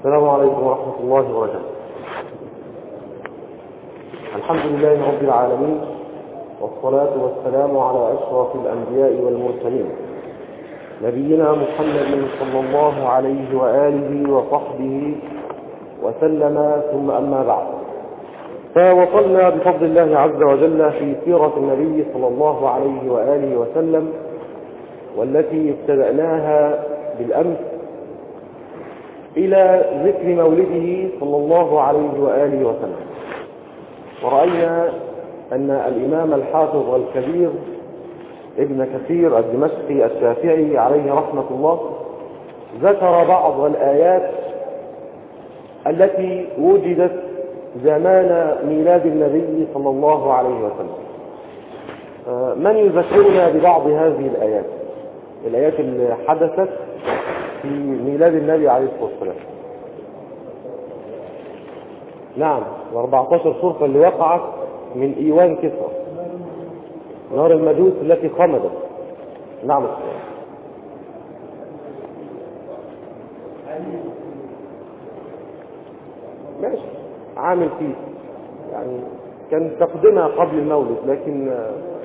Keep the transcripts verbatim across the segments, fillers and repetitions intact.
السلام عليكم ورحمة الله وبركاته. الحمد لله رب العالمين، والصلاة والسلام على أشرف الأنبياء والمرسلين، نبينا محمد صلى الله عليه وآله وصحبه وسلم، ثم أما بعد. فوصلنا بفضل الله عز وجل في سيرة النبي صلى الله عليه وآله وسلم، والتي ابتدأناها بالأمس إلى ذكر مولده صلى الله عليه وآله وسلم. ورأينا أن الإمام الحافظ والكبير ابن كثير الدمشقي الشافعي عليه رحمة الله ذكر بعض الآيات التي وجدت زمان ميلاد النبي صلى الله عليه وسلم. من يذكرنا ببعض هذه الآيات الآيات اللي حدثت في ميلاد النبي عليه الصلاة والسلام؟ نعم، وأربعة عشر صورة اللي وقعت من إيوان كسرى، نار المجوس التي خمدت. نعم. ماشي، عامل فيه يعني كان تقدمها قبل المولد، لكن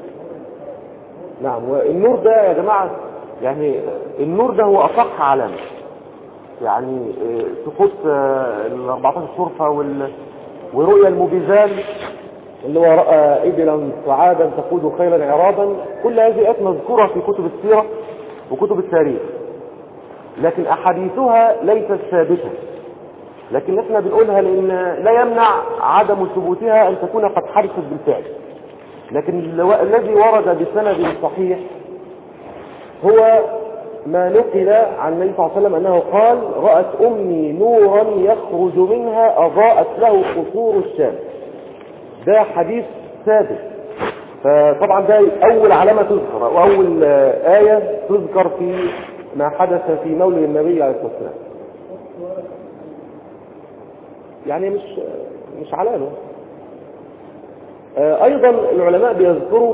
نعم. والنور ده يا جماعة، يعني النور ده هو أصح علامة، يعني تخص ال أربعة عشر صرفة ورؤيا المبيزان اللي هو رأى إبلا صعادا تقود خيلا عرابا. كل هذه آيات مذكورة في كتب السيرة وكتب التاريخ، لكن أحاديثها ليست ثابتة، لكن احنا بنقولها لأن لا يمنع عدم ثبوتها أن تكون قد حدثت بالفعل. لكن الذي ورد بسند صحيح هو ما نقل عن النبي صلى الله عليه وسلم أنه قال: رأت أمي نورا يخرج منها أضاءت له قصور الشام. ده حديث ثابت، فطبعا ده أول علامة تذكر وأول آية تذكر في ما حدث في مولد النبي عليه الصلاة والسلام. يعني مش مش علامة. أيضا العلماء بيذكروا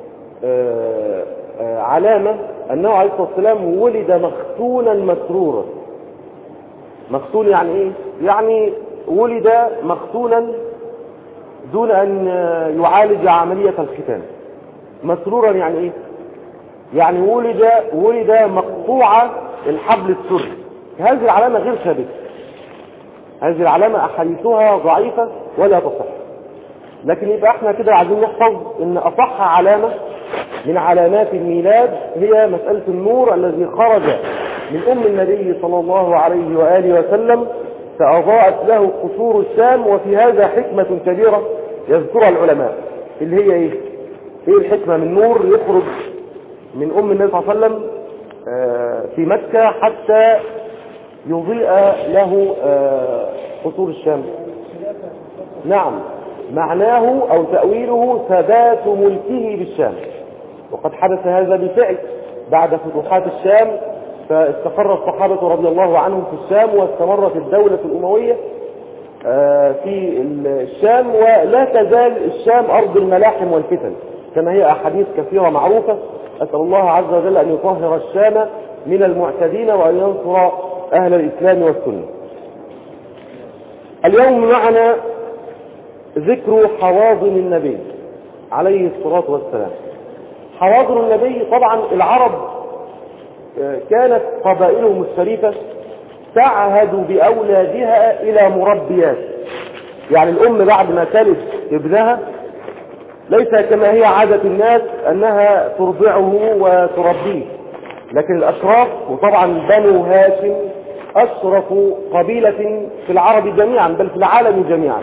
علامة أنه عليه الصلاة والسلام ولد مختونا مسرورا. مختون يعني إيه؟ يعني ولد مختونا دون أن يعالج عملية الختان. مسرورا يعني إيه؟ يعني ولد ولد مقطوع الحبل السري. هذه العلامة غير ثابتة، هذه العلامة أحاديثها ضعيفة ولا تصح. لكن يبقى احنا كده عايزين نحفظ ان أصح علامة من علامات الميلاد هي مسألة النور الذي خرج من أم النبي صلى الله عليه وآله وسلم فأضاءت له قصور الشام. وفي هذا حكمة كبيرة يذكرها العلماء، اللي هي ايه؟ ايه الحكمة من نور يخرج من أم النبي صلى الله عليه وسلم في مكة حتى يضيء له قصور الشام؟ نعم، معناه أو تأويله ثبات ملكه بالشام، وقد حدث هذا بالفعل بعد فتوحات الشام، فاستقر الصحابة رضي الله عنهم في الشام، واستمرت الدولة الأموية في الشام، ولا تزال الشام أرض الملاحم والفتن كما هي أحاديث كثيرة معروفة. أسأل الله عز وجل أن يطهر الشام من المعتدين وأن ينصر أهل الإسلام والسنة. اليوم معنا ذكر حواضن النبي عليه الصلاة والسلام. حواضن النبي، طبعا العرب كانت قبائلهم الشريفة تعهد بأولادها إلى مربيات. يعني الأم بعد ما تلد ابنها ليس كما هي عادة الناس أنها ترضعه وتربيه، لكن الأشراف، وطبعا بنو هاشم أشرف قبيلة في العرب جميعا بل في العالم جميعا،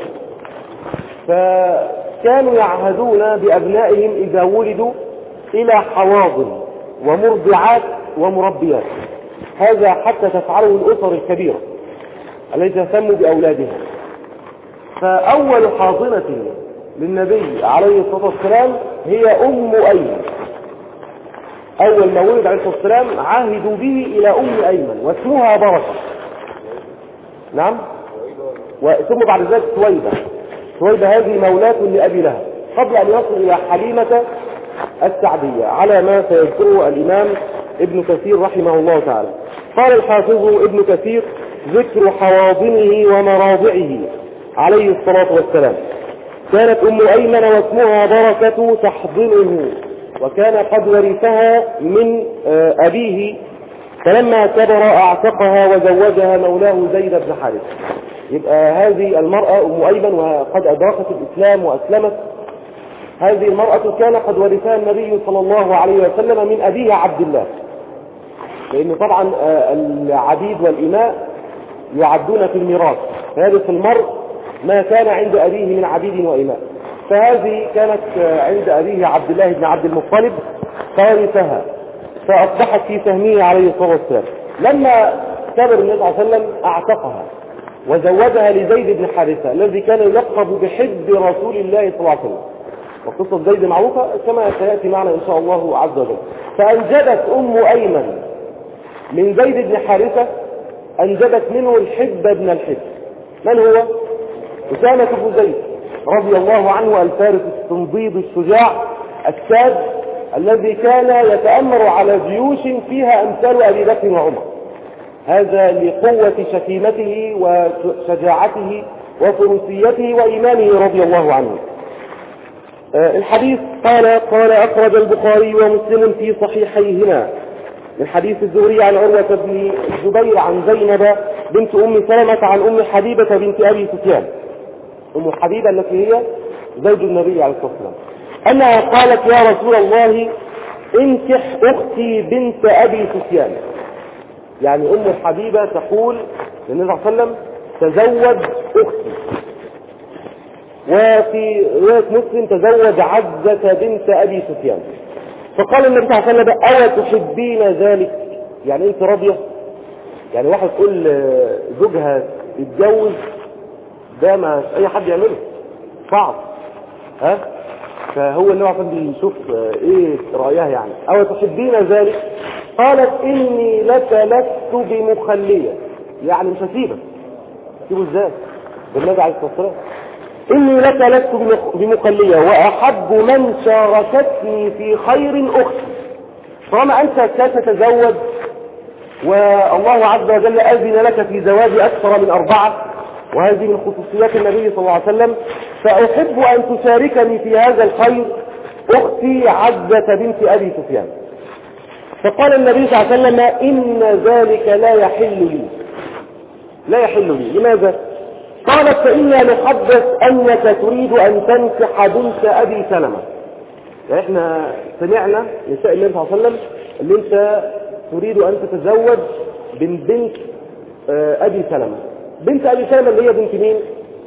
فكانوا يعهدون بأبنائهم إذا ولدوا إلى حواضن ومرضعات ومربيات. هذا حتى تفعله الأسر الكبيرة التي تهتم بأولادها. فأول حاضنة للنبي عليه الصلاة والسلام هي أم أيمن. أول ما ولد عليه الصلاة والسلام عاهدوا به إلى أم أيمن واسمها بركة. نعم، ثم بعد ذلك سويبة. سويبة هذه مولاة لأبي لهب قبل أن يصل إلى حليمة السعدية على ما سيذكره الإمام ابن كثير رحمه الله تعالى. قال الحافظ ابن كثير: ذكر حواضنه ومراضعه عليه الصلاة والسلام. كانت أم أيمن واسمها بركة تحضنه، وكان قد ورثها من أبيه، فلما كبر أعتقها وزوجها مولاه زيد بن حارثة. يبقى هذه المرأة أم أيمن وقد أدركت الإسلام وأسلمت. هذه المرأة كان قد ورثها النبي صلى الله عليه وسلم من أبيه عبد الله، لأن طبعا العبيد والإماء يعدون في الميراث، فيرث المرء ما كان عند أبيه من عبيد وإماء. فهذه كانت عند أبيه عبد الله بن عبد المطلب فورثها، فأصبحت في سهمه عليه الصلاة والسلام. لما كبر النبي صلى الله عليه وسلم أعتقها وزوجها لزيد بن حارثة الذي كان يلقب بحب رسول الله صلى الله عليه وسلم، وقصة زيد معروفة كما سيأتي معنا إن شاء الله عز وجل. فأنجبت أم أيمن من زيد بن حارثة، أنجبت منه الحب بن الحب. من هو؟ أسامة بن زيد رضي الله عنه، الفارس التنضيد الشجاع الساد الذي كان يتأمر على جيوش فيها أمثال أبي بكر وعمر، هذا لقوة شكيمته وشجاعته وفروسيته وإيمانه رضي الله عنه. الحديث قال قال أخرج البخاري ومسلم في صحيحيهما من حديث الزهري عن عروة بن الزبير عن زينب بنت أم سلمة عن أم حبيبة بنت أبي سفيان. أم حبيبة التي هي زوج النبي عليه الصلاة والسلام، أنها قالت يا رسول الله انكح أختي بنت أبي سفيان. يعني أم حبيبة تقول للنبي صلى الله عليه وسلم تزوج أختي. وفي رواية مسلم تزوج عزة بنت أبي سفيان. فقال النبي صلى الله عليه وسلم أو تحبين ذلك؟ يعني أنت راضية؟ يعني واحد تقول زوجها يتجوز، ده ما أي حد يعمله، صعب. ها؟ فهو النبي صلى الله عليه وسلم بيشوف إيه رأيها يعني. أو تحبين ذلك؟ قالت إني لك لست بمخلية، يعني مش هسيبك. سيبه ازاي؟ بالنبي عليه الصلاة والسلام إني لك لست بمخلية وأحب من شاركتني في خير أختي. طالما أنت ستتزوج والله عز وجل أذن لك في زواج أكثر من أربعة، وهذه من خصوصيات النبي صلى الله عليه وسلم، فأحب أن تشاركني في هذا الخير أختي عزة بنت أبي سفيان. فقال النبي صلى الله عليه وسلم إن ذلك لا يحل لي. لا يحل لي. لماذا؟ قالت فإنا نحدث أنك تريد أن تنكح بنت أبي سلمة. يعني احنا سمعنا نساء النبي صلى الله عليه وسلم اللي انت تريد أن تتزوج من بنت أبي سلمة. بنت أبي سلمة اللي هي بنت مين؟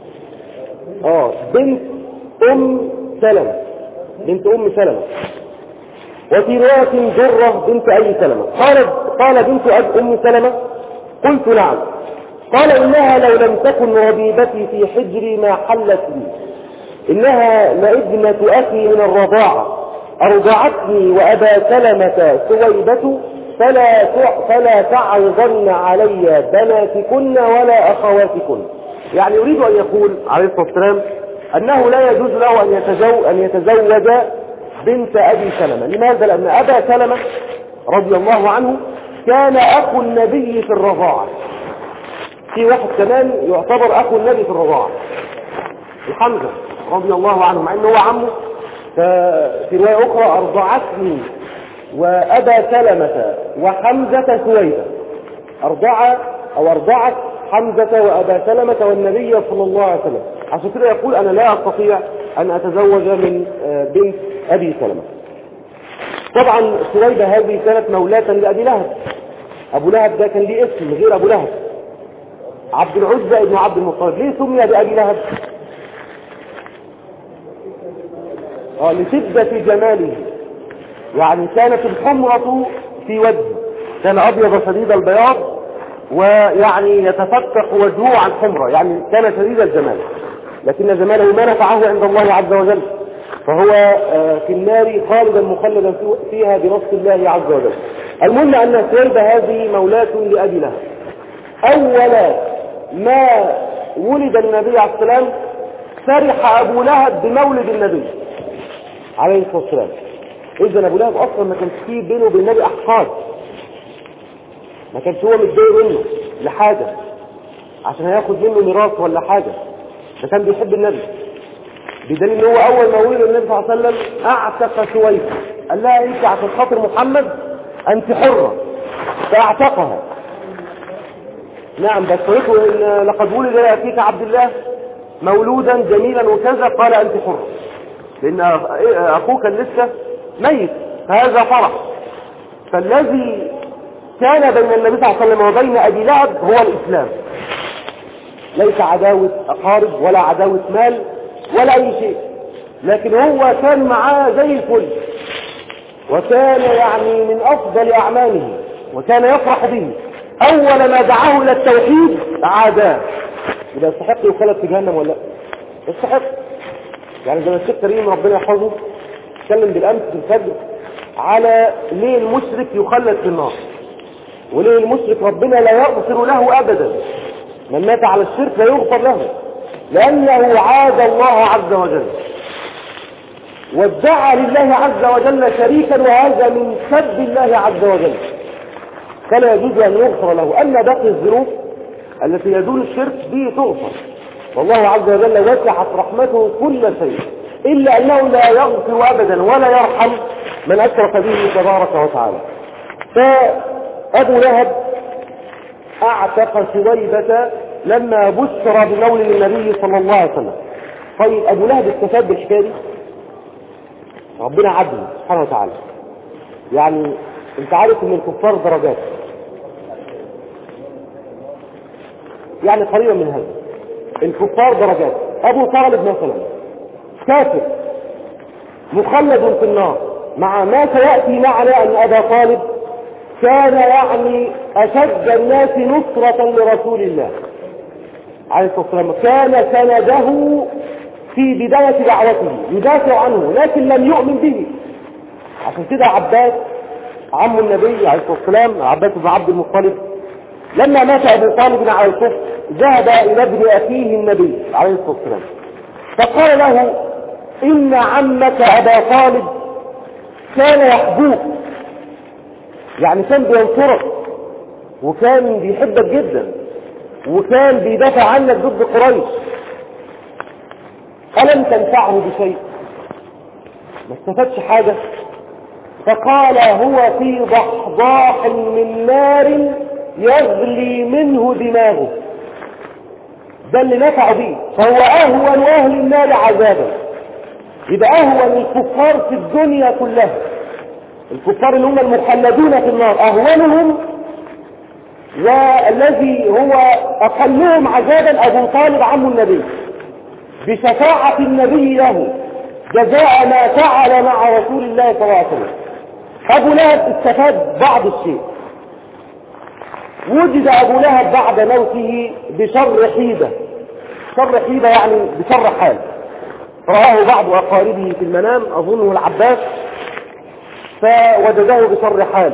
آه بنت أم سلمة، بنت أم سلمة. وفي رواية درة بنت أبي سلمة. قالت قال بنت أم سلمة قلت نعم. قال إنها لو لم تكن ربيبتي في حجري ما حلت لي، إنها لابنة أخي من الرضاعة أرضعتني وأبا سلمة سويبة، فلا فلا تعظن علي بناتكن ولا أخواتكن. يعني يريد أن يقول عليه الصلاة والسلام أنه لا يجوز له أن يتزوج, أن يتزوج بنت أبي سلمة. لماذا؟ لأن أبا سلمة رضي الله عنه كان أخو النبي في الرضاعة. في واحد كمان يعتبر أخو النبي في الرضاعة، الحمزة رضي الله عنه، مع أنه هو عمه. ففي رواية أخرى أرضعتني وأبا سلمة وحمزة سويبة. أرضع أو أرضعت حمزة وأبا سلمة والنبي صلى الله عليه وسلم. عشان كده يقول أنا لا أستطيع أن أتزوج من بنت أبي سلمة. طبعا سويبة هذه كانت مولاة لأبي لهب. أبو لهب ده كان ليه اسم غير أبو لهب، عبد العزة ابن عبد المطلب. ليه سمي بأبي لهب؟ آه لشدة جماله، يعني كانت الحمرة في وجهه، كان أبيض شديد البياض ويعني يتفتح وجهه عن حمرة، يعني كان شديد الجمال، لكن جماله ما نفعه عند الله عز وجل، فهو في النار خالدا مخلدا فيها بنص الله عز وجل. المهم أن سويبة هذه مولاة لأبي لهب. أولا ما ولد النبي عليه السلام فرح أبو لهب بمولد النبي عليه الصلاة والسلام. إذن أبو لهب أصلا ما كانش فيه بينه وبين النبي أحقاد، ما كانش هو متضايق منه لحاجة، عشان هياخد منه ميراث ولا حاجة، ده كان بيحب النبي، بدليل ان هو اول ما ولد النبي صلى الله عليه وسلم اعتق سويفة، قال لها انت عشان خاطر محمد انت حرة، فاعتقها. نعم، بس قلت ان لقد ولد لأخيك عبد الله مولودا جميلا وكذا، قال انت حرة، لان اخوك لسه ميت، فهذا فرح. فالذي كان بين النبي صلى الله عليه وسلم وبين ابي لهب هو الاسلام، ليس عداوة اقارب ولا عداوة مال ولا اي شيء، لكن هو كان معاه زي الفل، وكان يعني من افضل اعماله، وكان يفرح به. اول ما دعاه الى التوحيد عاداه، يبقى يستحق يخلد في جهنم ولا لا؟ يستحق. يعني زي ما الشيخ كريم ربنا يحفظه اتكلم بالامس في الفجر على ليه المشرك يخلد في النار، وليه المشرك ربنا لا يغفر له ابدا، من مات على الشرك لا يغفر له، لانه عاد الله عز وجل وادعى لله عز وجل شريكا، وهذا من سب الله عز وجل، فلا يجوز ان يغفر له. اما باقي الذنوب التي يدون الشرك دي تغفر، والله عز وجل وسعت رحمته كل شيء، الا انه لا يغفر ابدا ولا يرحم من اشرك به تبارك وتعالى. فابو لهب اعتق سويبة لما بشر بمولد النبي صلى الله عليه وسلم. طيب ابو لهب استفاد بالحكايه دي؟ ربنا عدل سبحانه وتعالى. يعني انت عارف ان الكفار درجات، يعني قريبا من هذا، الكفار درجات. ابو طالب مثلا كافر مخلد في النار، مع ما سيأتي معنا ان ابا طالب كان يعني اشد الناس نصرة لرسول الله عليه الصلاة والسلام، كان سنده في بداية دعوته يدافع عنه، لكن لم يؤمن به. عشان كده عباس عم النبي عليه الصلاة والسلام، عباس بن عبد المطلب، لما مات ابو طالب على الكفر ذهب الى ابن اخيه النبي عليه الصلاة والسلام فقال له ان عمك ابا طالب كان يحبوك، يعني كان بينصرك وكان بيحبك جدا وكان بيدافع عنك ضد قريش، ألم تنفعه بشيء؟ ما استفادش حاجة. فقال هو في ضحضاح من نار يغلي منه دماغه، ده اللي نفع به، فهو أهون أهل النار عذابا. يبقى أهون الكفار في الدنيا كلها، الكفار اللي هم المخلدون في النار أهونهم، والذي هو أقلهم عذابا أبو طالب عم النبي بشفاعة النبي له جزاء ما فعل مع رسول الله صلى الله عليه وسلم. أبو لهب استفاد بعض الشيء. وجد أبو لهب بعد موته بشر حيدة، شر حيدة يعني بشر حال، رآه بعض أقاربه في المنام أظنه العباس، فوجده بشر حال،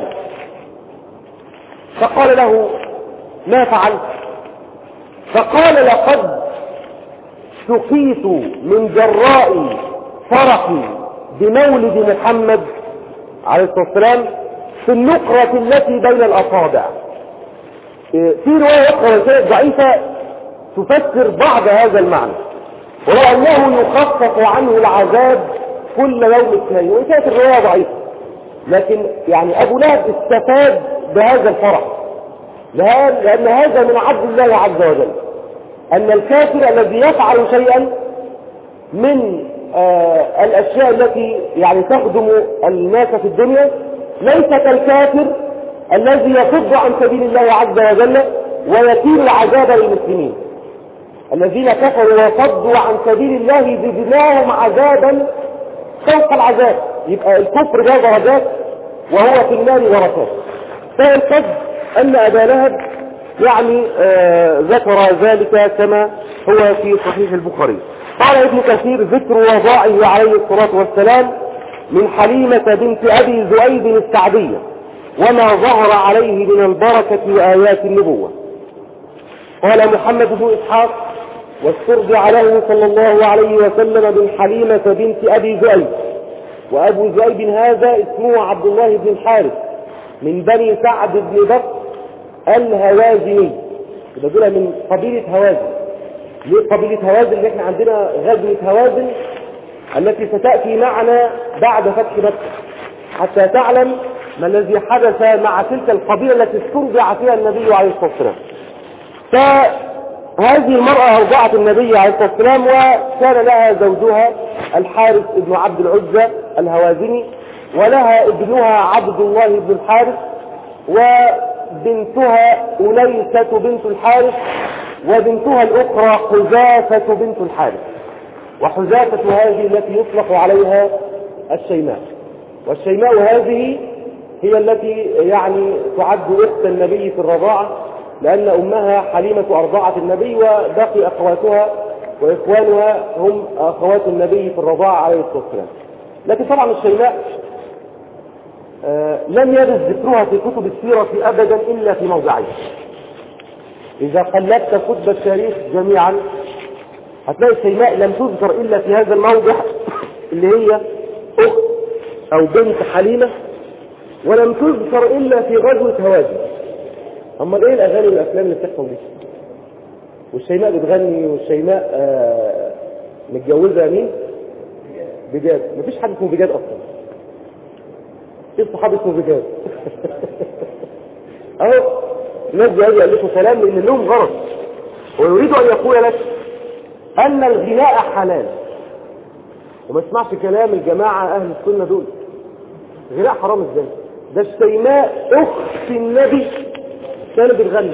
فقال له ما فعلت؟ فقال لقد سقيت من جراء فرحي بمولد محمد عليه الصلاة والسلام في النقرة التي بين الأصابع. في رواية أخرى ضعيفة تفسر بعض هذا المعنى، ولو أنه يخفف عنه العذاب كل يوم اثنين، وإن كانت الرواية ضعيفة، لكن يعني أبو لهب استفاد بهذا الفرح، لأن هذا من عدل الله عز وجل، أن الكافر الذي يفعل شيئا من آه الأشياء التي يعني تخدم الناس في الدنيا ليس كالكافر الذي يصد عن سبيل الله عز وجل ويثير العذاب للمسلمين. الذين كفروا وصدوا عن سبيل الله زدناهم عذابا فوق العذاب، يبقى الكفر ده درجات وهو في النار دركات. فالقصد أن أبا لهب يعني آه ذكر ذلك كما هو في صحيح البخاري. قال ابن كثير ذكر وضاعه عليه الصلاة والسلام من حليمة بنت أبي ذؤيب السعدية وما ظهر عليه من البركة وآيات النبوة. قال محمد بن إسحاق واسترجع له صلى الله عليه وسلم من حليمة بنت أبي ذؤيب، وأبو ذؤيب هذا اسمه عبد الله بن الحارث من بني سعد بن بكر الهوازني، يبقى دول من قبيلة هوازن. ليه قبيلة هوازن؟ اللي احنا عندنا غزوة هوازن التي ستأتي معنا بعد فتح مكة، حتى تعلم ما الذي حدث مع تلك القبيلة التي استرجع فيها النبي عليه الصلاة والسلام. فهذه المرأة أرضعت النبي عليه الصلاة والسلام، وكان لها زوجها الحارث ابن عبد العزة الهوازني، ولها ابنها عبد الله بن الحارث، وبنتها أنيسة بنت الحارث، وبنتها الأخرى حذافة بنت الحارث. وحذافة هذه التي يطلق عليها الشيماء، والشيماء هذه هي التي يعني تعد أخت النبي في الرضاعة، لأن أمها حليمة أرضعت النبي، وباقي أخواتها وإخوانها هم أخوات النبي في الرضاعة عليه الصلاة والسلام. لكن طبعا الشيماء آه لم يرد ذكرها في كتب السيرة أبدا إلا في موضعين. إذا قلبت كتب التاريخ جميعا هتلاقي الشيماء لم تذكر إلا في هذا الموضع اللي هي أخت أو بنت حليمة، ولم تذكر إلا في غزوة هوازن. أما إيه الأغاني والأفلام اللي بتحصل دي؟ والشيماء بتغني، والشيماء آه متجوزة مين؟ بجاد. مفيش حد اسمه بجاد أصلا. في صحابي اسمه بجاد. أهو الناس بيجي يألفوا كلام لأن لهم غرض، ويريد أن يقول لك أن الغناء حلال، وما اسمعش كلام الجماعة أهل السنة دول. الغناء حرام ازاي؟ ده الشيماء أخت النبي كانت بتغني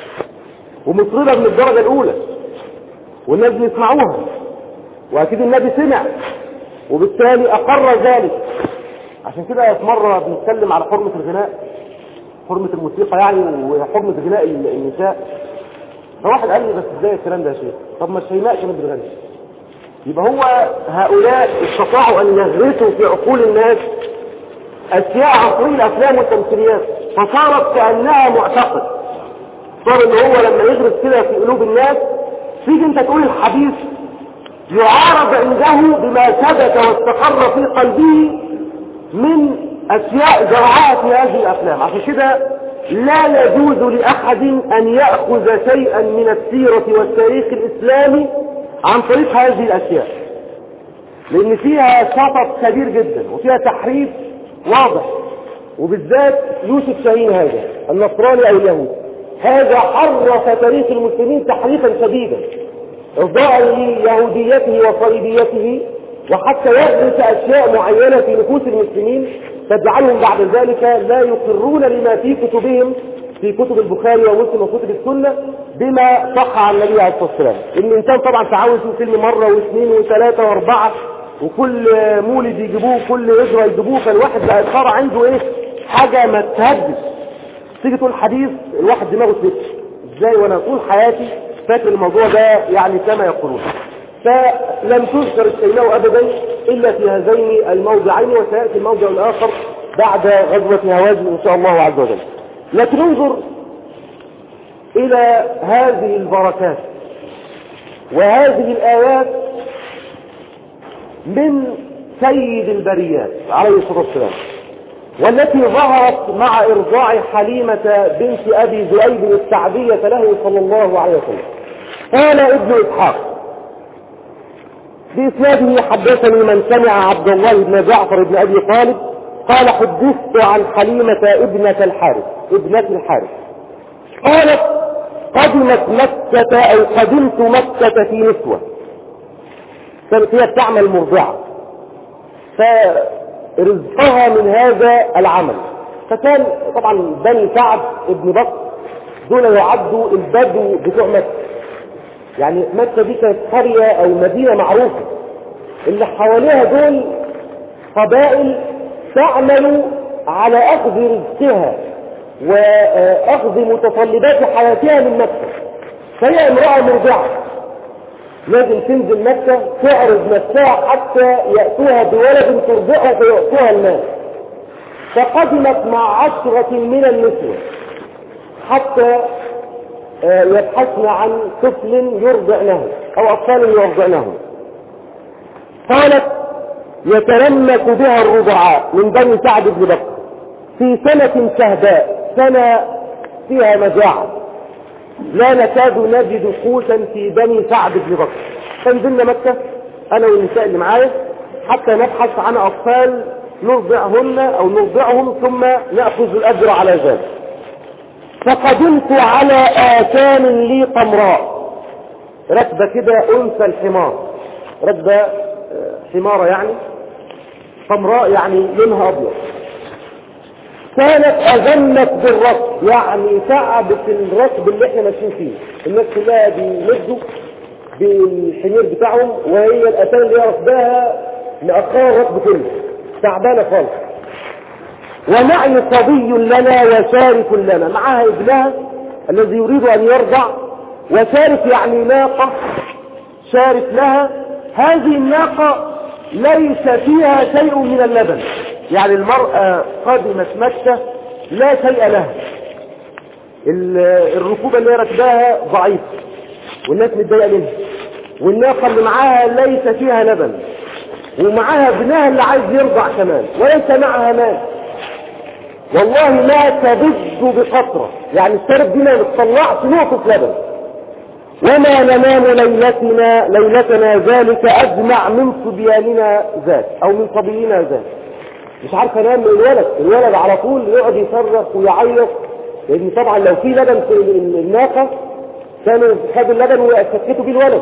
ومطربة من الدرجة الأولى، والناس بيسمعوها، وأكيد النبي سمع وبالتالي أقر ذلك. عشان كده في مرة بنتكلم على حرمة الغناء، حرمة الموسيقى يعني، وحرمة غناء النساء، فواحد قال لي بس ازاي الكلام ده يا شيخ؟ طب ما الشيماء كانت بتغني. يبقى هو هؤلاء استطاعوا أن يغرسوا في عقول الناس أشياء عن طريق الأفلام والتمثيليات، فصارت كأنها معتقد. صار إن هو لما يغرس كده في قلوب الناس، تيجي أنت تقول الحديث يعارض عنده بما ثبت واستقر في قلبه من أشياء زرعها في هذه الأفلام. عشان كده لا يجوز لأحد أن يأخذ شيئا من السيرة والتاريخ الإسلامي عن طريق هذه الأشياء، لأن فيها شطط كبير جدا وفيها تحريف واضح. وبالذات يوسف شاهين هذا النصراني أو اليهود، هذا حرف تاريخ المسلمين تحريفا شديدا إرضاء ليهوديته وصليبيته، وحتى يغرس أشياء معينة في نفوس المسلمين تجعلهم بعد ذلك لا يقرون لما في كتبهم، في كتب البخاري ومسلم وكتب السنة، بما صح عن النبي عليه الصلاة والسلام. الإنسان طبعا تعود في فيلم مرة واثنين وثلاثة واربعة، وكل مولد يجيبوه، كل هجرة يجيبوه، فالواحد بقى صار عنده ايه حاجة ما تهدش. تيجي تقول حديث الواحد دماغه تلف ازاي وانا طول حياتي فاكر الموضوع ده يعني كما يقولون. فلم تذكر الشيماء ابدا الا في هذين الموضعين، وسيأتي الموضع الاخر بعد غزوة هوازن ان شاء الله عز وجل. لكن انظر الى هذه البركات وهذه الايات من سيد البريات عليه الصلاة والسلام، والتي ظهرت مع إرضاع حليمة بنت أبي ذؤيب السعدية له صلى الله عليه وسلم. قال ابن إسحاق بإسناده حدثني من سمع عبد الله بن جعفر بن أبي طالب قال حدثت عن حليمة ابنة الحارث ابنة الحارث قالت قدمت مكة أو قدمت مكة في نسوة، كانت هي بتعمل مرضعة، فرزقها من هذا العمل. فكان طبعا بني سعد ابن بكر دول يعدوا البدو بتوع مكة، يعني مكة دي كانت قرية او مدينة معروفة، اللي حواليها دول قبائل تعمل على اخذ رزقها واخذ متطلبات حياتها من مكة. فهي امرأة مرضعة لازم تنزل مكة تعرض نفسها حتى يأتوها بولد ترضعه فيأتوها المال. فقدمت مع عشرة من النسوة حتى يبحثن عن طفل يرضعنه أو أطفال يرضعنه. قالت يتلمك بها الرضعاء من بني سعد بن بكر في سنة شهداء، سنة فيها مجاعة، لا نكاد نجد قوتا في بني سعد بن بكر. فنزلنا مكة أنا والنساء اللي معايا حتى نبحث عن أطفال نرضعهن أو نرضعهم ثم نأخذ الأجر على ذلك. فقدمت على آتان لي قمراء، ركبة كده أنثى الحمار، ركبة حمارة يعني قمراء يعني لونها أبيض، كانت أذنت بالركب، يعني تعبت الركب اللي احنا ماشيين فيه. الناس كلها بيمدوا بالحمير بتاعهم وهي الأتان اللي هي ركباها مأخرة الركب كله، تعبانة خالص. ومعي صبي لنا وشارف لنا، معها ابنها الذي يريد أن يرضع، وشارف يعني ناقة شارف لها. هذه الناقة ليس فيها شيء من اللبن، يعني المرأة قدمت مكة لا شيء لها، الركوبة اللي ركباها ضعيفة والناس متضايقة منها، والناقة اللي معاها ليس فيها لبن، ومعاها ابنها اللي عايز يرضع كمان، وليس معها مال. والله ما تبد بقطرة، يعني الشارب دي ما بتطلعش نقطة لبن. وما ننام ليلتنا ليلتنا ذلك أجمع من صبياننا ذات أو من صبينا ذات. مش عارف انام من الولد، الولد على طول يقعد يصرخ ويعيط، لان طبعا لو في لبن في الناقة كانوا خدوا اللبن وسكتوا بيه الولد.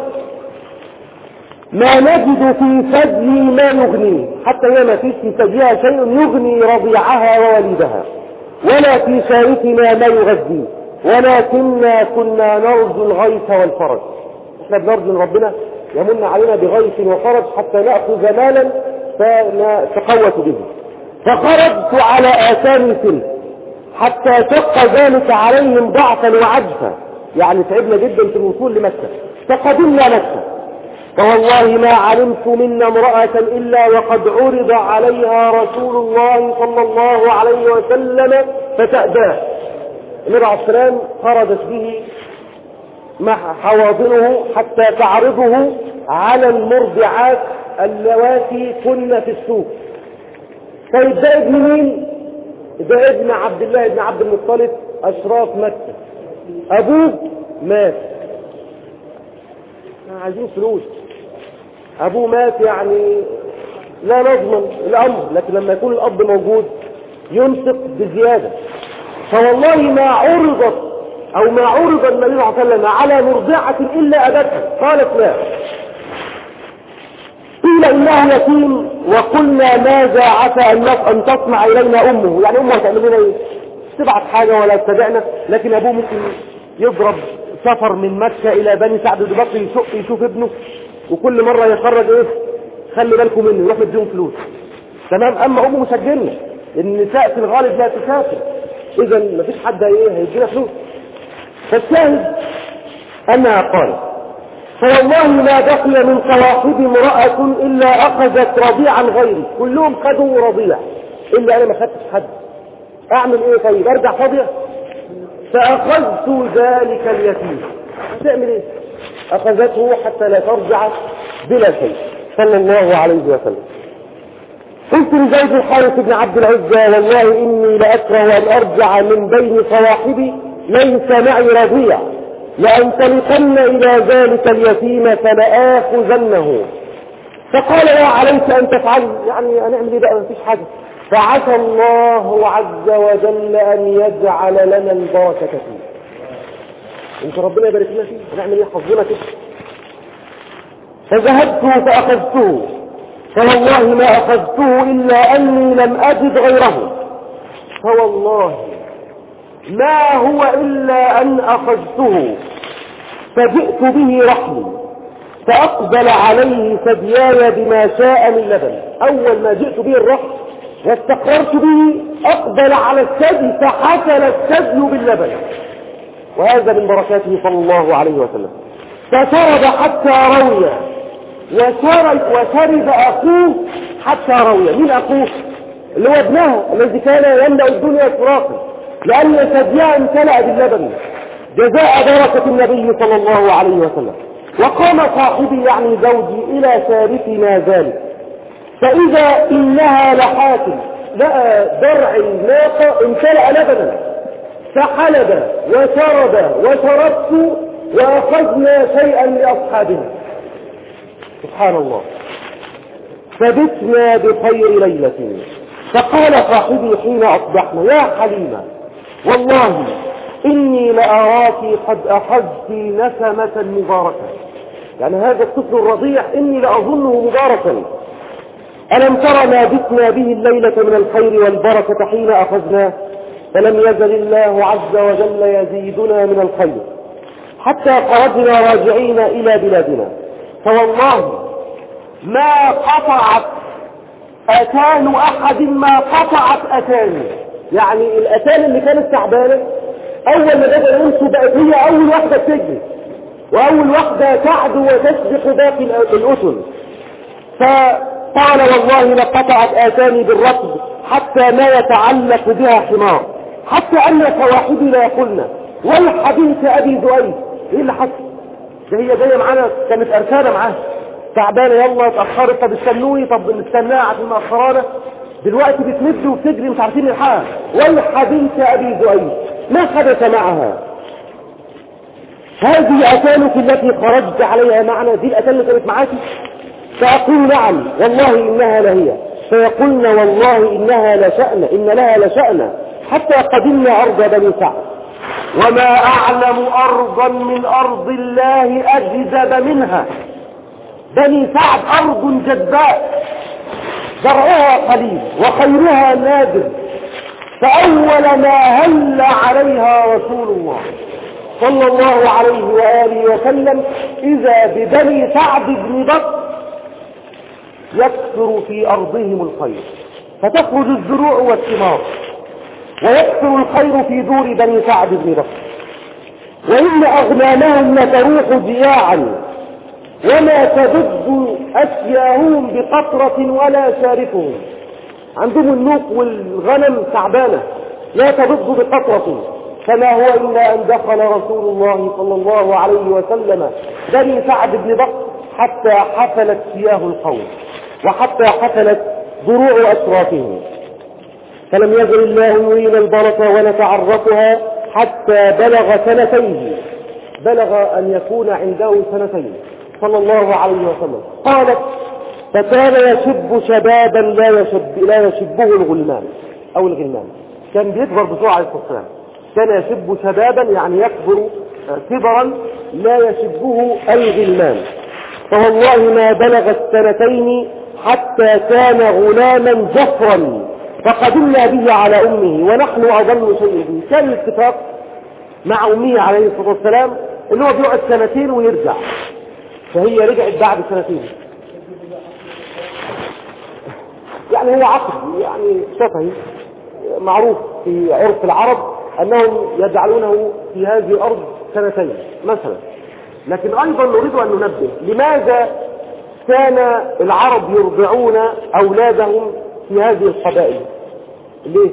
ما نجد في ثدي ما يغنيه، حتى هي ما فيش في ثديها شيء يغني رضيعها ووليدها، ولا في شاركنا ما يغذيه، ولكننا كنا نرجو الغيث والفرج. احنا بنرجو ان ربنا يمن علينا بغيث وفرج حتى نأخذ مالا فنتقوت به. فخرجت على آثار سلك حتى شق ذلك عليهم ضعفا وعجفا، يعني تعبنا جدا في الوصول لمكة. فقدمنا مكة، فوالله ما علمت منا امرأة إلا وقد عرض عليها رسول الله صلى الله عليه وسلم فتأباه. النبي عليه السلام خرجت به مع حواضنه حتى تعرضه على المرضعات اللواتي كن في السوق. طيب ده ابن مين؟ ده ابن عبد الله بن عبد المطلب أشراف مكة. أبوه مات، عايزين فلوس، أبوه مات يعني لا نضمن الأمر، لكن لما يكون الأب موجود ينفق بزيادة. فوالله ما عرضت أو ما عرض النبي صلى الله عليه وسلم على مرضعة إلا أبتها، قالت لا. قيل إنه يتيم، وقلنا ماذا عسى أن تصنع إلينا أمه، يعني أمه هتعمل لنا إيه؟ تبعت حاجة ولا تتابعنا، لكن أبوه ممكن يضرب سفر من مكة إلى بني سعد بن بكر يشق يشوف ابنه، وكل مرة يخرج إيه؟ خلي بالكم منه، يروح مديهم فلوس. تمام. أما أمه مسجلنا، النساء في الغالب لا تسافر، إذا مفيش حد إيه هيدينا فلوس. فالشاهد أنها قالت فوالله ما بقي من صواحبي امرأة إلا أخذت رضيعا غيري، كلهم خدوا رضيع إلا أنا ما خدتش حد. أعمل إيه طيب؟ أرجع فاضية؟ فأخذت ذلك اليتيم. هتعمل إيه؟ أخذته حتى لا ترجع بلا شيء صلى الله عليه وسلم. قلت لزيد الحارث بن عبد العزى والله إني لأكره أن أرجع من بين صواحبي ليس معي رضيع، لأنطلقن إلى ذلك اليتيم فلآخذنه. فقال يا عليك أن تفعل، يعني هنعمل إيه بقى؟ مفيش حاجة. فعسى الله عز وجل أن يجعل لنا البركة فيه. انت ربنا يبارك لنا فيه، هنعمل إيه؟ حظنا كده. فذهبت فأخذته، فوالله ما أخذته إلا أني لم أجد غيره، فوالله ما هو إلا أن أخذته فجئت به رحمي فأقبل عليه ثدياي بما شاء من لبن. أول ما جئت به الرحم واستقررت به أقبل على الثدي فحصل الثدي باللبن، وهذا من بركاته صلى الله عليه وسلم. فشرب حتى روي، وشرب, وشرب أخوه حتى روي. من أخوه؟ اللي هو ابنها الذي كان يملأ الدنيا فراقا، لأن ثديها امتلأ باللبن جزاء بركة النبي صلى الله عليه وسلم. وقام صاحبي يعني زوجي إلى شاركنا ذلك، فإذا إنها لحاكم لقى درع الناقة امتلأ لبنا، فحلب وشرب وشربت وأخذنا شيئا لأصحابنا. سبحان الله. فبتنا بخير ليلة. فقال صاحبي حين أصبحنا: يا حليمة، والله إني لأراك قد أخذت نسمة مباركة. يعني هذا الطفل الرضيع إني لأظنه مباركا. ألم ترى ما بتنا به الليلة من الخير والبركة حين أخذناه؟ فلم يزل الله عز وجل يزيدنا من الخير حتى خرجنا راجعين إلى بلادنا. فوالله ما قطعت أتان أحد ما قطعت أتان. يعني الأتان اللي كانت تعبانة أول ما بدأ ينسوا بقت هي أول واحدة تجري وأول واحدة تعدو وتسبق باقي الأتن. فقال: والله لقطعت آتاني بالركض حتى ما يتعلق بها حمار، حتى أن صواحبي لا يقولن: ويح بنت أبي ذؤيب. إيه اللي حصل؟ ده هي جاية معانا، كانت أركانة معاها تعبانة، يلا اتأخرت، طب استنوني، طب نستناها عشان مأخرانا، دلوقتي بتمد وبتجري مش عارفين نلحقها. ويح بنت أبي ذؤيب، ما حدث معها؟ هذه أتانك التي خرجت عليها معنا؟ دي الأتان اللي كانت معاكي؟ فأقول: نعم والله إنها لهي. فيقولن: والله إنها لشأن، إن لها لشأن. حتى قدمنا أرض بني سعد، وما أعلم أرضا من أرض الله أجذب منها. بني سعد أرض جداء زرعها قليل وخيرها نادر. فأول ما هل عليها رسول الله صلى الله عليه وآله وسلم إذا ببني سعد بن بكر يكثر في أرضهم الخير، فتخرج الزروع والثمار، ويكثر الخير في دور بني سعد بن بكر. وإن أغنامهم لتروح جياعا، وما تبد أسياهم بقطرة ولا شارفهم. عندهم النوق والغنم تعبانة لا تبد بقطرة. فما هو إلا أن دخل رسول الله صلى الله عليه وسلم بني سعد بن بكر حتى حفلت سياه القوم وحتى حفلت ضروع أشرافهم. فلم يزل الله يرينا البركة ونتعرفها حتى بلغ سنتين، بلغ أن يكون عنده سنتين صلى الله عليه وسلم. قالت: فكان يشب شبابا لا يشب لا يشبه الغلمان أو الغلمان. كان بيكبر بسرعة عليه الصلاة والسلام. كان يشب شبابا يعني يكبر كبرا لا يشبه الغلمان. فوالله ما بلغ السنتين حتى كان غلاما جفرا، فقدمنا به على أمه ونحن أضل شيء به. كان الاتفاق مع أمه عليه الصلاة والسلام إنه بيقعد سنتين ويرجع، فهي رجعت بعد سنتين. يعني هو عقد يعني شفهي معروف في عرف العرب أنهم يجعلونه في هذه الأرض سنتين مثلا. لكن أيضا نريد أن ننبه لماذا كان العرب يرضعون أولادهم في هذه القبائل. ليه؟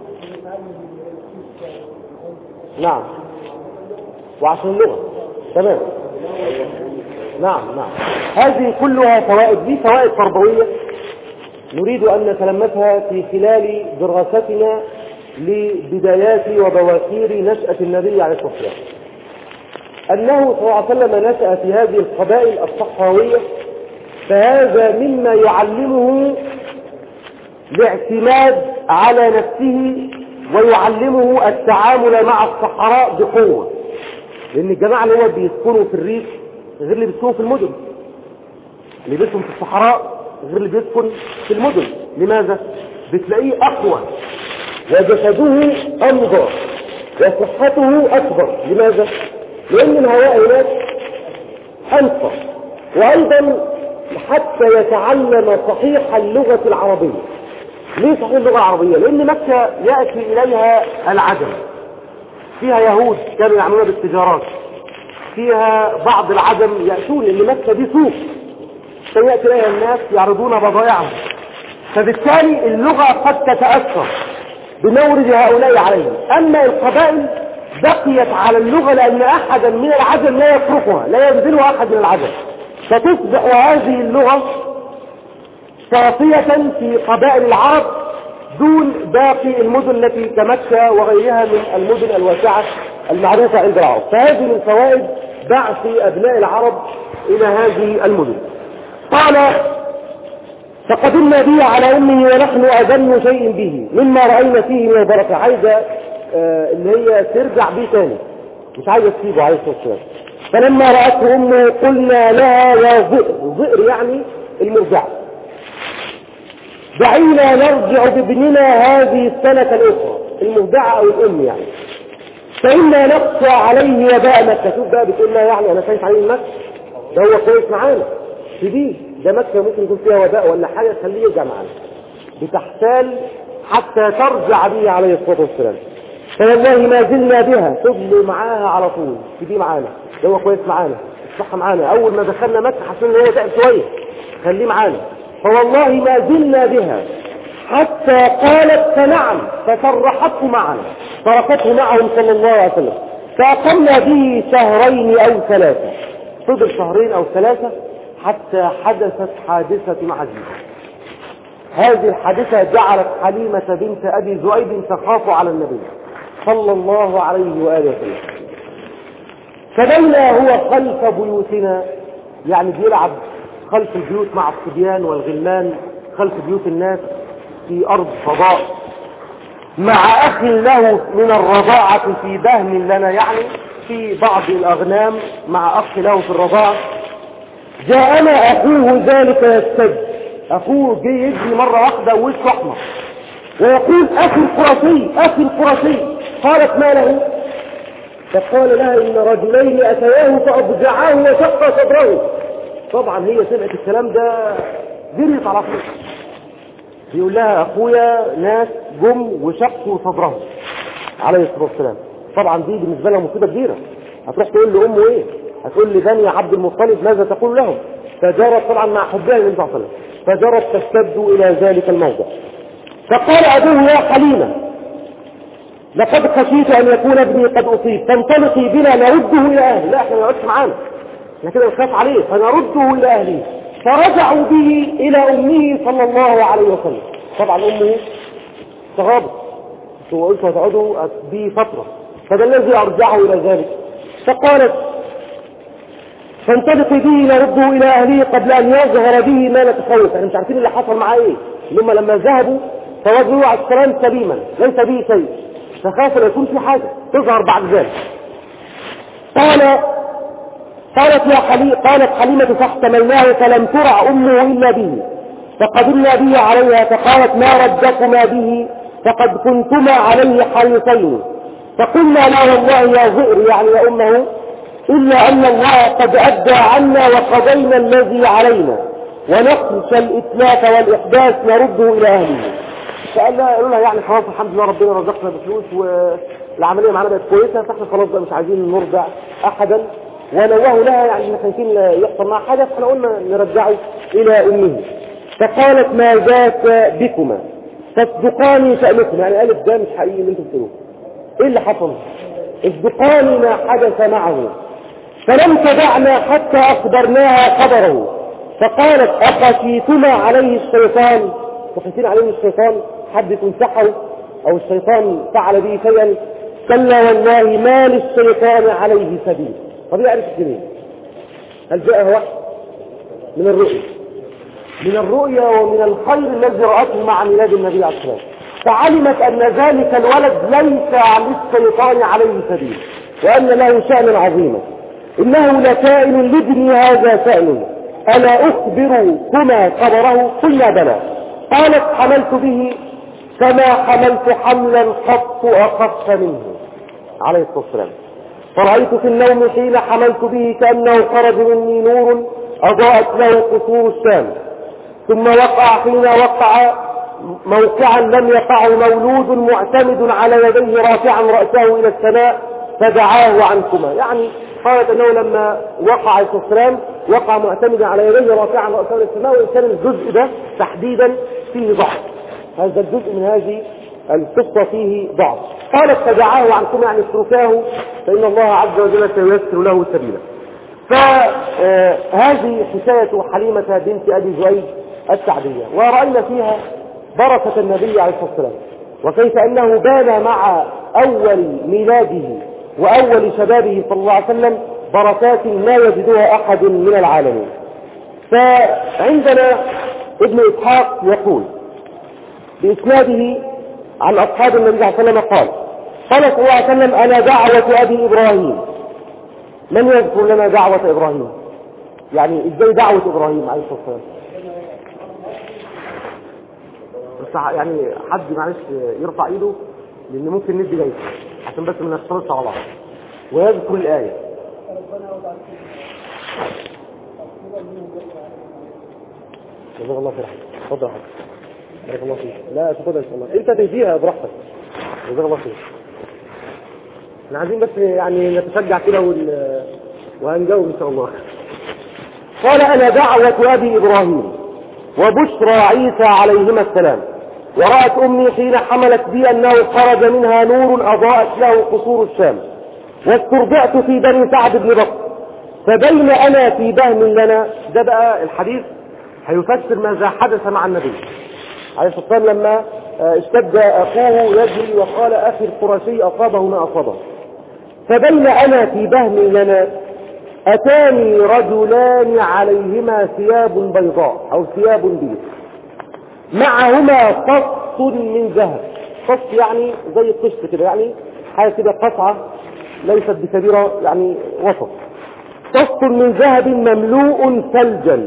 نعم، وعشان اللغة. تمام. نعم نعم. هذه كلها فوائد، دي فوائد تربوية نريد أن نتلمسها في خلال دراستنا لبدايات وبواكير نشأة النبي عليه الصلاة والسلام. أنه صلى الله عليه وسلم نشأ في هذه القبائل الصحراوية، فهذا مما يعلمه الاعتماد على نفسه ويعلمه التعامل مع الصحراء بقوة. لأن الجماعة اللي هو بيسكنوا في الريف غير اللي بيسكنوا في المدن، اللي بيسكن في الصحراء غير اللي بيسكن في المدن. لماذا؟ بتلاقيه أقوى وجسده أنضى وصحته أكبر. لماذا؟ لأن الهواء هناك أنفع، وأيضا حتى يتعلم صحيح اللغة العربية. ليه صحيح اللغة العربية؟ لأن مكة يأتي إليها العجم، فيها يهود كانوا يعملون بالتجارات، فيها بعض العجم يأتون، لأن مكة دي سوق فيأتي إليها الناس يعرضون بضائعهم، فبالتالي اللغة قد تتأثر بمورد هؤلاء عليهم. أما القبائل بقيت على اللغة لأن أحدا من العجم لا يتركها، لا ينزلها أحد من العجم، فتصبح هذه اللغة صافية في قبائل العرب دون باقي المدن التي كمكة وغيرها من المدن الواسعة المعروفة عند العرب. فهذه من فوائد بعث أبناء العرب إلى هذه المدن. قال فقدمنا به على أمه ونحن أذن شيء به مما رأينا فيه من البركة. عايزة آه اللي هي ترجع به تاني، مش عايزة تسيبه عليه الصلاة والسلام. فلما رأته أمه قلنا لها يا ظئر، ظئر يعني المرجع، دعينا نرجع بابننا هذه السنة الأخرى، المرجعة أو الأم يعني، فإنا نقصى عليه وباء مكة. شوف بقى بتقول لها يعني أنا خايف عليه مكة، ده هو كويس معانا في دي، ده مكة ممكن يكون فيها وباء ولا حاجة تخليه يرجع معانا، بتحتال حتى ترجع به عليه الصلاة والسلام. فوالله ما زلنا بها، فضلوا معاها على طول في دي معانا، ده هو كويس معانا، الصح معانا. أول ما دخلنا مكة حسنا إن هو تعب شوية، خليه معانا. فوالله ما زلنا بها حتى قالت فنعم، فصرحته معنا، تركته معهم صلى الله عليه وسلم. فأقمنا به شهرين أو ثلاثة، فضل شهرين أو ثلاثة حتى حدثت حادثة معجزة. هذه الحادثة جعلت حليمة بنت أبي ذؤيب تخاف على النبي صلى الله عليه وآله وسلم. فبينا هو خلف بيوتنا، يعني بيلعب خلف البيوت مع الصبيان والغلمان خلف بيوت الناس في أرض فضاء، مع أخ له من الرضاعة في دهم لنا، يعني في بعض الأغنام مع أخ له في الرضاعة. جاءنا أخوه ذلك يستج، أخوه جه يجري مرة واحدة ووشه أحمر ويقول أخي القرشي أخي القرشي. قالت ما له؟ فقال لها إن رجلين أتياه فأضجعاه وشق صدره. طبعا هي سمعت الكلام ده جريت على طول، بيقول لها أخويا ناس جم وشقوا صدره عليه الصلاة والسلام. طبعا دي بالنسبة لها مصيبة كبيرة، هتروح تقول لأمه إيه؟ هتقول لبني عبد المطلب ماذا تقول لهم؟ فجرت طبعا مع حبها للنبي صلى الله عليه وسلم، فجرت تشتد إلى ذلك الموضع. فقال أبوه يا حليمة لقد خشيت أن يكون ابني قد أصيب، فانطلقي بنا نرده إلى أهله. لا احنا ما نقعدش معانا، احنا كده نخاف عليه، فنرده إلى أهله. فرجعوا به إلى أمه صلى الله عليه وسلم. طبعا أمه استغربت، وقلت هتقعدوا به فترة، فده الذي أرجعه إلى ذلك. فقالت فانطلقي به نرده إلى أهله قبل أن يظهر به ما نتخوف. احنا مش عارفين اللي حصل معاه إيه، اللي هم لما ذهبوا فوجدوا على السلام سليما ليس به شيء، فخاف لا يكون في حاجة تظهر بعد ذلك. قال قالت يا حليمة قالت حليمة فاحتملناه فلم ترع أمه إلا به، فقدمنا به عليها فقالت ما ردكما به فقد كنتما عليه حريصين. فقلنا لا والله يا ظئر يعني يا أمه إلا أن الله قد أدى عنا وقضينا الذي علينا ونخشى الإتلاف والإحداث نرده إلى أهله. فقال لها قالوا لها يعني خلاص الحمد لله ربنا رزقنا بفلوس والعملية معنا بقت كويسة، فاحنا خلاص بقى مش عايزين نرجع أحدا، ونواه لها يعني احنا خايفين يحصل معها حاجة، فاحنا قلنا نرجعه إلى أمه. فقالت ما ذاك بكما تصدقاني شأنكم، يعني ألف ده مش حقيقي اللي انتم بتقولوه، ايه اللي حصل؟ اصدقاني ما حدث معه. فلم تدعنا حتى أخبرناها خبره. فقالت أخشيتما عليه الشيطان، تخشين عليه الشيطان حد يكون سحره أو الشيطان فعل به شيئا؟ كلا والله ما للشيطان عليه سبيل. طب يعرف السبيل؟ هل جاءه وحي من الرؤيا من الرؤيا ومن الخير الذي رأته مع ميلاد النبي عليه الصلاة والسلام، فعلمت أن ذلك الولد ليس للشيطان عليه سبيل وأن له شأنا عظيما. إنه لكائن لابني هذا شأنه، ألا أخبركما خبره؟ قلنا بلى. قالت حملت به كما حملت حملا قط أخف منه عليه الصلاة والسلام. فرأيت في النوم حين حملت به كأنه خرج مني نور أضاءت له قصور الشام، ثم وقع حين وقع موقعا لم يقعه مولود معتمد على يديه رافعا رأسه إلى السماء فدعاه عنكما. يعني قالت أنه لما وقع عليه الصلاة والسلام وقع معتمدا على يديه رافعا رأسه إلى السماء، وإن كان الجزء ده تحديدا فيه ضعف، هذا الجزء من هذه القصة فيه ضعف. قالت فدعاه عنكما يعني اتركاه فإن الله عز وجل سييسر له سبيلا. فهذه حكاية حليمة بنت أبي ذؤيب السعدية، ورأينا فيها بركة النبي عليه الصلاة والسلام، وكيف أنه بان مع أول ميلاده وأول شبابه صلى الله عليه وسلم بركات لا يجدها أحد من العالمين. فعندنا ابن إسحاق يقول بإسناده عن أصحاب النبي صلى الله عليه وسلم قال قال صلى الله عليه وسلم: أنا دعوة أبي إبراهيم. من يذكر لنا دعوة إبراهيم؟ يعني إزاي دعوة إبراهيم عليه الصلاة والسلام؟ بس يعني حد معلش يرفع إيده، لأن ممكن ندي جايزة عشان بس ما نشترطش على بعض، ويذكر الآية. جزاك الله خير. اتفضل يا حاج. بارك الله فيك. لا تاخدها ان شاء الله، انت تهديها براحتك. جزاك الله خير. احنا عايزين بس يعني نتشجع كده وال... وهنجاوب ان شاء الله. قال: انا دعوة ابي ابراهيم وبشرى عيسى عليهما السلام، ورأت امي حين حملت بي انه خرج منها نور اضاءت له قصور الشام، واسترضعت في بني سعد بن بكر، فبين انا في بهم لنا. ده بقى الحديث هيفسر ماذا حدث مع النبي عليه الصلاة والسلام لما اشتد أخوه يجري وقال: أخي القرشي أصابه ما أصابه. فبين أنا في بهم لنا أتاني رجلان عليهما ثياب بيضاء أو ثياب بيض، معهما قص من ذهب. قص يعني زي القشط كده، يعني حاجة كده قطعة ليست بكبيرة، يعني وسط. قص من ذهب مملوء ثلجا،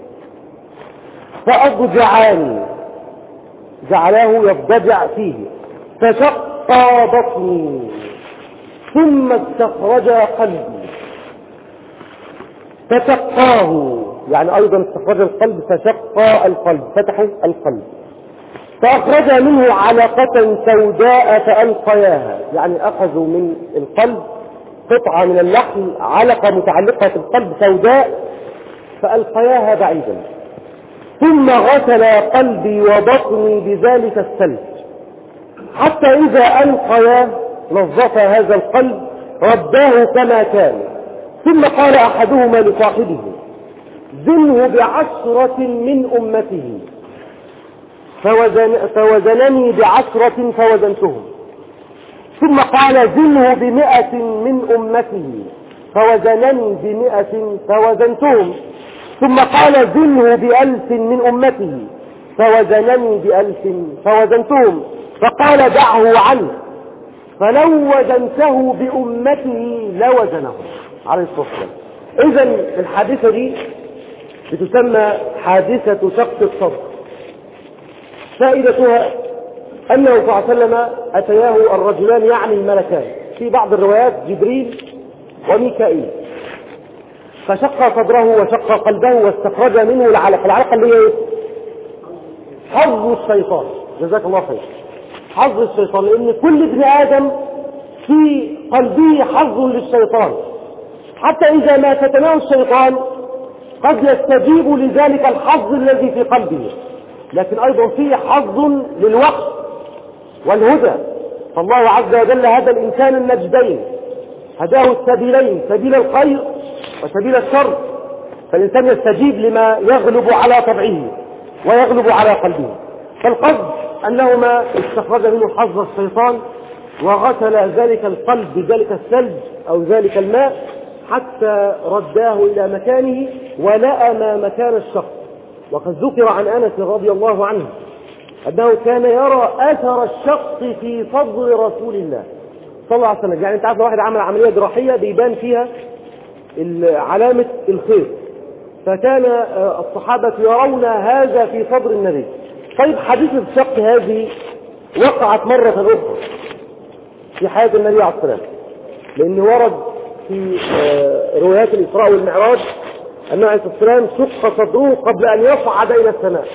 فأضجعاني، جعله يضجع فيه، فشق بطني ثم استخرج قلبي فشقاه، يعني أيضا استخرج القلب فشق القلب، فتحوا القلب، فأخرج منه علقة سوداء فألقياها، يعني أخذوا من القلب قطعة من اللحم، علقة متعلقة في القلب سوداء، فألقياها بعيدا، ثم غسل قلبي وبطني بذلك الثلج، حتى إذا ألقيا نظف هذا القلب رداه كما كان. ثم قال أحدهما لصاحبه: زنه بعشرة من أمته، فوزن فوزنني بعشرة فوزنتهم. ثم قال: زنه بمئة من أمته، فوزنني بمئة فوزنتهم. ثم قال: زنه بألف من أمته، فوزنني بألف فوزنتهم. فقال: دعه عنه، فلو وزنته بأمته لوزنه عليه الصلاة والسلام. إذن الحادثة دي بتسمى حادثة شق الصدر. فائدتها أنه صلى الله عليه وسلم أتياه الرجلان، يعني الملكان، في بعض الروايات جبريل وميكائيل، فشق صدره وشق قلبه واستخرج منه العلقة. العلقة اللي هي ايه؟ حظ الشيطان. جزاك الله خير. حظ الشيطان، لأن كل ابن آدم في قلبه حظ للشيطان، حتى إذا ما فتناه الشيطان قد يستجيب لذلك الحظ الذي في قلبه، لكن أيضا فيه حظ للوقت والهدى. فالله عز وجل هدى الإنسان النجدين، هداه السبيلين، سبيل الخير وسبيل الشر، فالإنسان يستجيب لما يغلب على طبعه ويغلب على قلبه. فالقصد أنهما استخرج منه حظ الشيطان وغسل ذلك القلب بذلك الثلج أو ذلك الماء حتى رداه إلى مكانه ولأم مكان الشق. وقد ذكر عن أنس رضي الله عنه أنه كان يرى أثر الشق في صدر رسول الله صلى الله عليه وسلم. يعني انت عارف لو واحد عمل عملية جراحية بيبان فيها علامة الخيط، فكان الصحابة يرون هذا في صدر النبي. طيب حديث الشق هذه وقعت مرة أخرى في حياة النبي عليه الصلاة والسلام، لأن ورد في روايات الإسراء والمعراج أنه عليه الصلاة والسلام شق صدره قبل أن يصعد إلى السماء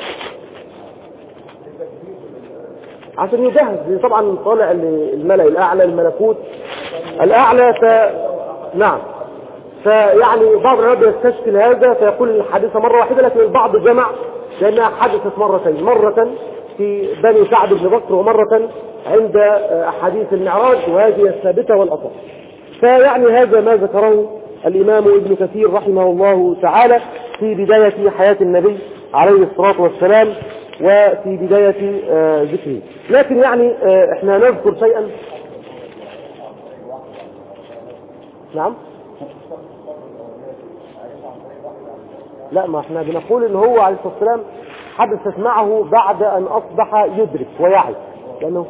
عشان يجهز. طبعا طالع الملأ الأعلى، الملكوت الأعلى. ف... نعم فيعني بعض العلماء يستشكل هذا فيقول الحادثة مرة واحدة، لكن البعض جمع لأنها حدثت مرتين، مرة في بني سعد بن بكر ومرة عند أحاديث المعراج، وهذه الثابتة والأصح. فيعني هذا ما ذكره الإمام ابن كثير رحمه الله تعالى في بداية حياة النبي عليه الصلاة والسلام وفي بداية ذكره. لكن يعني احنا نذكر شيئا. نعم. لا، ما احنا بنقول ان هو عليه الصلاة والسلام حدثت معه بعد ان اصبح يدرك ويعي، لانه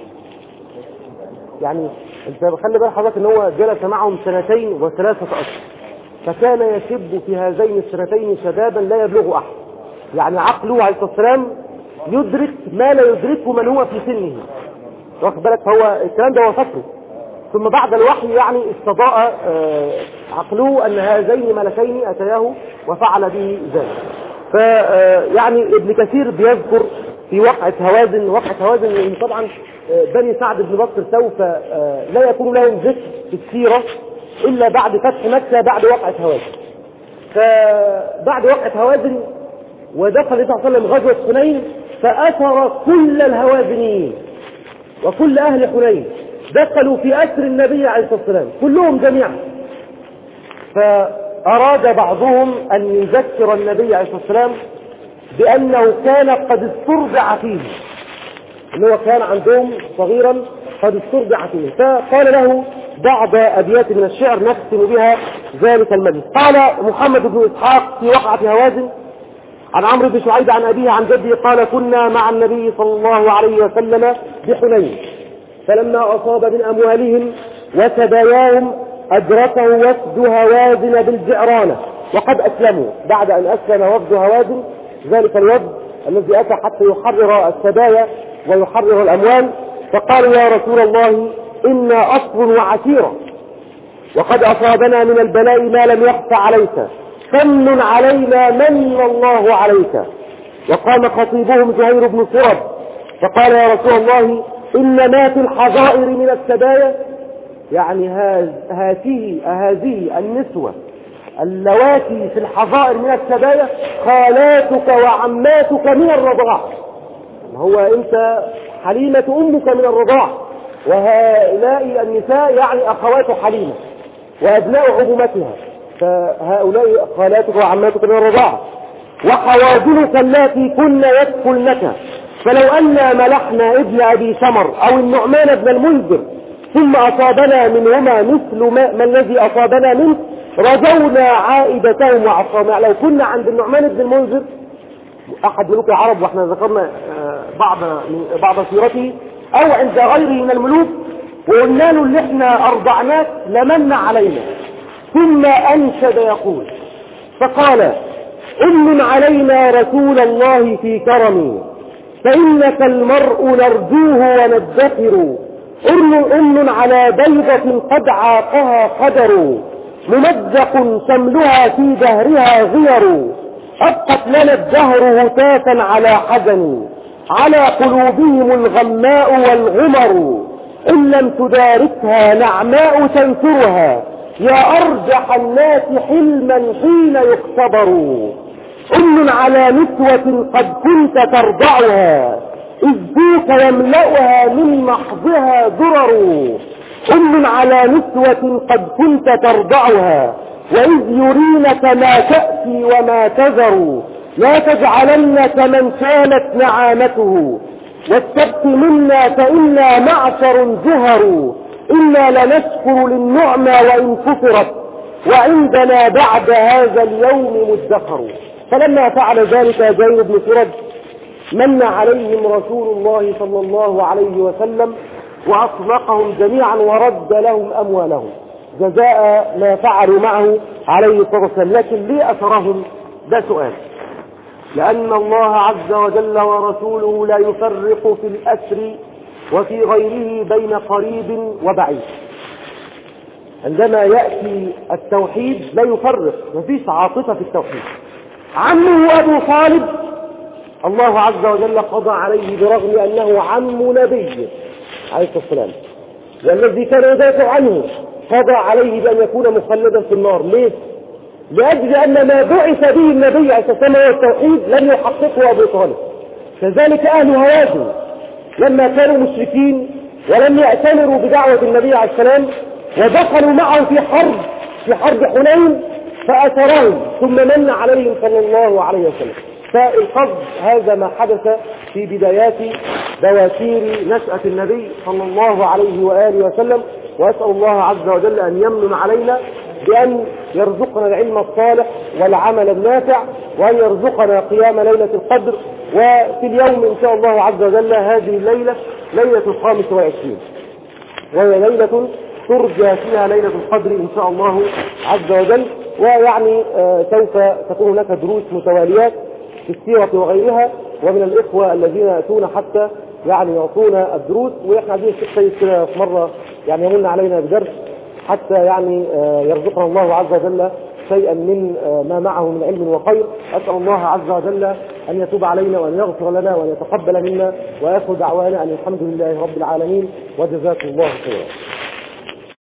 يعني انت خلي بال حضرتك ان هو جلس معهم سنتين وثلاثة اشهر، فكان يشب في هذين السنتين شبابا لا يبلغ احد، يعني عقله عليه الصلاة والسلام يدرك ما لا يدركه من هو في سنه، واخد بالك؟ هو الكلام ده هو فتره، ثم بعد الوحي يعني استضاء عقله ان هذين ملكين اتياه وفعل به ذلك. فيعني ابن كثير بيذكر في وقعة هوازن، وقعة هوازن لأن طبعا بني سعد بن بكر سوف لا يكون لهم ذكر في السيرة إلا بعد فتح مكة بعد وقعة هوازن. فبعد وقعة هوازن ودخل النبي صلى الله عليه وسلم غزوة حنين، فأثر كل الهوازنيين وكل أهل حنين دخلوا في أسر النبي عليه الصلاة والسلام كلهم جميعا. فأراد بعضهم أن يذكر النبي عليه الصلاة والسلام بأنه كان قد استرضع فيه، أنه كان عندهم صغيرا قد استرضع فيه، فقال له بعض أبيات من الشعر نختم بها ذلك المجلس. قال محمد بن إسحاق في وقعة هوازن عن عمرو بن شعيب عن أبيه عن جده قال كنا مع النبي صلى الله عليه وسلم بحنين، فلما أصاب من أموالهم وسباياهم أدركه وفد هوازن بالجعرانة وقد أسلموا. بعد أن أسلم وفد هوازن ذلك الوفد الذي أتى حتى يحرر السبايا ويحرر الأموال، فقال يا رسول الله إنا أصل وعشيرة وقد أصابنا من البلاء ما لم يخف عليك، فمن علينا من الله عليك. وقام خطيبهم زهير بن سرد فقال يا رسول الله إن ما في الحظائر من السبايا، يعني هذه هذه النسوة اللواتي في الحظائر من السبايا خالاتك وعماتك من الرضاع، هو انت حليمة امك من الرضاع، وهؤلاء النساء يعني اخوات حليمة وابناء عمومتها، فهؤلاء خالاتك وعماتك من الرضاع. وحواضنك اللاتي كن يدخلنك، فلو أننا ملحنا ابن أبي سمر أو النعمان بن المنذر ثم أصابنا منهما مثل ما, ما الذي أصابنا منه رجونا عائدتهم وعصامهم. لو كنا عند النعمان بن المنذر أحد ملوك العرب واحنا ذكرنا بعض بعض سيرته، أو عند غيره من الملوك وقلنا له اللي احنا أرضعناك لمن علينا، ثم أنشد يقول فقال أمن علينا رسول الله في كرمي فإنك المرء نرجوه وندخر، أرن أم على بيضة قد عاقها قدر، ممزق شملها في دهرها غير، أبقت لنا الدهر هتافا على حزن، على قلوبهم الغماء والغمر، إن لم تداركها نعماء تنثرها، يا أرجح الناس حلما حين يختبر، أم على نسوة قد كنت ترضعها، إذ بوك يملأها من محضها درر، أم على نسوة قد كنت ترضعها، وإذ يرينك ما تأتي وما تذر، لا تجعلن كمن كانت نعامته، والسبت منا فإنا معشر زهر، إنا لنشكر للنعمى وإن كفرت، وعندنا بعد هذا اليوم مدخر. فلما فعل ذلك زهير بن سرد من عليهم رسول الله صلى الله عليه وسلم وأطلقهم جميعا ورد لهم أموالهم جزاء ما فعلوا معه عليه الصلاة والسلام. لكن ليه أثرهم؟ ده سؤال. لأن الله عز وجل ورسوله لا يفرق في الأسر وفي غيره بين قريب وبعيد. عندما يأتي التوحيد لا يفرق، مفيش عاطفة في التوحيد. عمه أبو طالب الله عز وجل قضى عليه برغم أنه عم نبي عليه الصلاة والسلام، والذي كان يدافع عنه قضى عليه بأن يكون مخلدا في النار. ليه؟ لأجل أن ما بعث به النبي عليه الصلاة والسلام هو التوحيد لم يحققه أبو طالب. كذلك أهل هوازن لما كانوا مشركين ولم يأتمروا بدعوة النبي عليه السلام ودخلوا معه في حرب في حرب حنين فأثرهم ثم من عليهم صلى الله عليه وسلم. فالقصد هذا ما حدث في بدايات دواتير نشأة النبي صلى الله عليه وآله وسلم. وأسأل الله عز وجل أن يمن علينا بأن يرزقنا العلم الصالح والعمل النافع، وأن يرزقنا قيام ليلة القدر. وفي اليوم إن شاء الله عز وجل هذه الليلة ليلة الخامس والعشرين، وهي ليلة ترجى فيها ليلة القدر إن شاء الله عز وجل. ويعني آه سوف تكون هناك دروس متواليات في السيرة وغيرها، ومن الإخوة الذين يأتون حتى يعني يعطونا الدروس. وإحنا عايزين الشيخ سيد كده في مرة يعني يمن علينا بدرس حتى يعني آه يرزقنا الله عز وجل شيئا من آه ما معه من علم وخير. أسأل الله عز وجل أن يتوب علينا وأن يغفر لنا وأن يتقبل منا، وآخر دعوانا أن الحمد لله رب العالمين، وجزاكم الله خيرا.